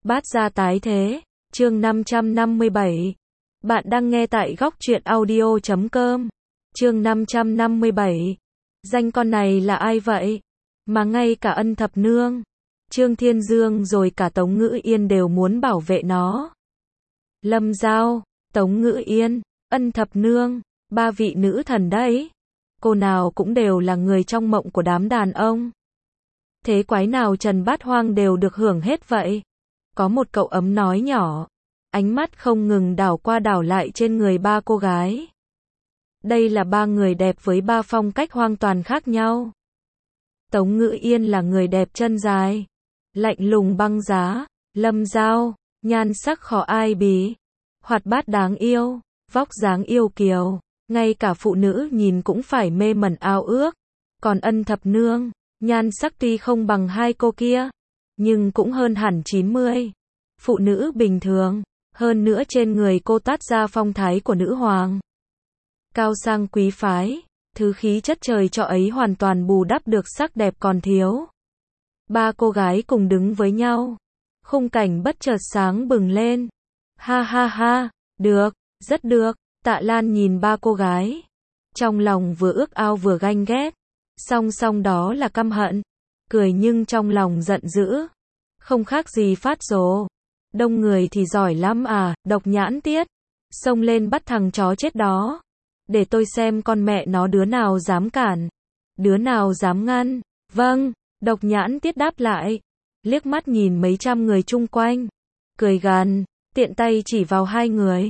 Bát gia tái thế, chương 557. Bạn đang nghe tại góc truyện audio.com. Chương 557. Danh con này là ai vậy? Mà ngay cả Ân Thập Nương, Trương Thiên Dương rồi cả Tống Ngữ Yên đều muốn bảo vệ nó. Lâm Giao, Tống Ngữ Yên, Ân Thập Nương, ba vị nữ thần đấy. Cô nào cũng đều là người trong mộng của đám đàn ông. Thế quái nào Trần Bát Hoang đều được hưởng hết vậy? Có một cậu ấm nói nhỏ, ánh mắt không ngừng đảo qua đảo lại trên người ba cô gái. Đây là ba người đẹp với ba phong cách hoàn toàn khác nhau. Tống Ngữ Yên là người đẹp chân dài, lạnh lùng băng giá. Lâm Giao, nhan sắc khó ai bì, hoạt bát đáng yêu, vóc dáng yêu kiều, ngay cả phụ nữ nhìn cũng phải mê mẩn ao ước. Còn Ân Thập Nương, nhan sắc tuy không bằng hai cô kia, nhưng cũng hơn hẳn 90. Phụ nữ bình thường, hơn nữa trên người cô toát ra phong thái của nữ hoàng. Cao sang quý phái, thứ khí chất trời cho ấy hoàn toàn bù đắp được sắc đẹp còn thiếu. Ba cô gái cùng đứng với nhau, khung cảnh bất chợt sáng bừng lên. Ha ha ha, được, rất được. Tạ Lan nhìn ba cô gái, trong lòng vừa ước ao vừa ganh ghét, song song đó là căm hận, cười nhưng trong lòng giận dữ, không khác gì phát rồ. Đông người thì giỏi lắm à, Độc Nhãn Tiết, xông lên bắt thằng chó chết đó, để tôi xem con mẹ nó đứa nào dám cản, đứa nào dám ngăn. Vâng, Độc Nhãn Tiết đáp lại, liếc mắt nhìn mấy trăm người chung quanh, cười gằn, tiện tay chỉ vào hai người.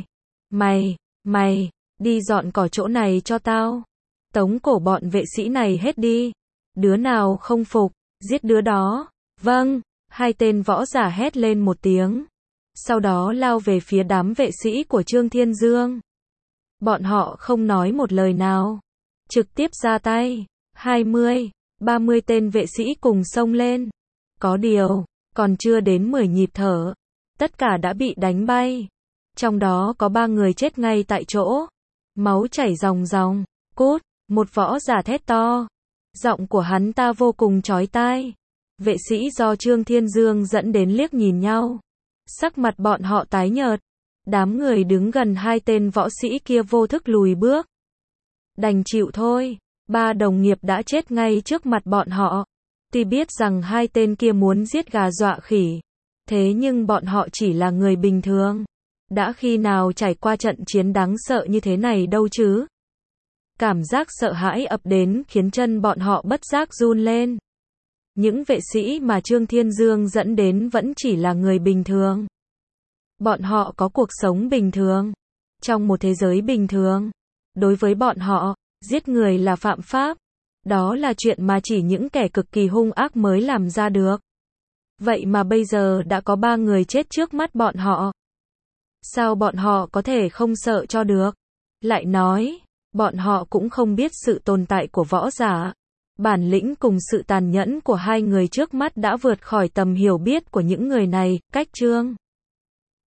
Mày, đi dọn cỏ chỗ này cho tao. Tống cổ bọn vệ sĩ này hết đi. Đứa nào không phục, giết đứa đó. Vâng, hai tên võ giả hét lên một tiếng. Sau đó lao về phía đám vệ sĩ của Trương Thiên Dương. Bọn họ không nói một lời nào, trực tiếp ra tay. 20, 30 tên vệ sĩ cùng xông lên. Có điều, còn chưa đến 10 nhịp thở, tất cả đã bị đánh bay. Trong đó có 3 người chết ngay tại chỗ, máu chảy ròng ròng. Cút, một võ giả thét to. Giọng của hắn ta vô cùng chói tai. Vệ sĩ do Trương Thiên Dương dẫn đến liếc nhìn nhau, sắc mặt bọn họ tái nhợt. Đám người đứng gần hai tên võ sĩ kia vô thức lùi bước. Đành chịu thôi, ba đồng nghiệp đã chết ngay trước mặt bọn họ. Tuy biết rằng hai tên kia muốn giết gà dọa khỉ, thế nhưng bọn họ chỉ là người bình thường. Đã khi nào trải qua trận chiến đáng sợ như thế này đâu chứ? Cảm giác sợ hãi ập đến khiến chân bọn họ bất giác run lên. Những vệ sĩ mà Trương Thiên Dương dẫn đến vẫn chỉ là người bình thường. Bọn họ có cuộc sống bình thường, trong một thế giới bình thường. Đối với bọn họ, giết người là phạm pháp. Đó là chuyện mà chỉ những kẻ cực kỳ hung ác mới làm ra được. Vậy mà bây giờ đã có 3 người chết trước mắt bọn họ. Sao bọn họ có thể không sợ cho được? Lại nói, bọn họ cũng không biết sự tồn tại của võ giả. Bản lĩnh cùng sự tàn nhẫn của hai người trước mắt đã vượt khỏi tầm hiểu biết của những người này. Cách Trương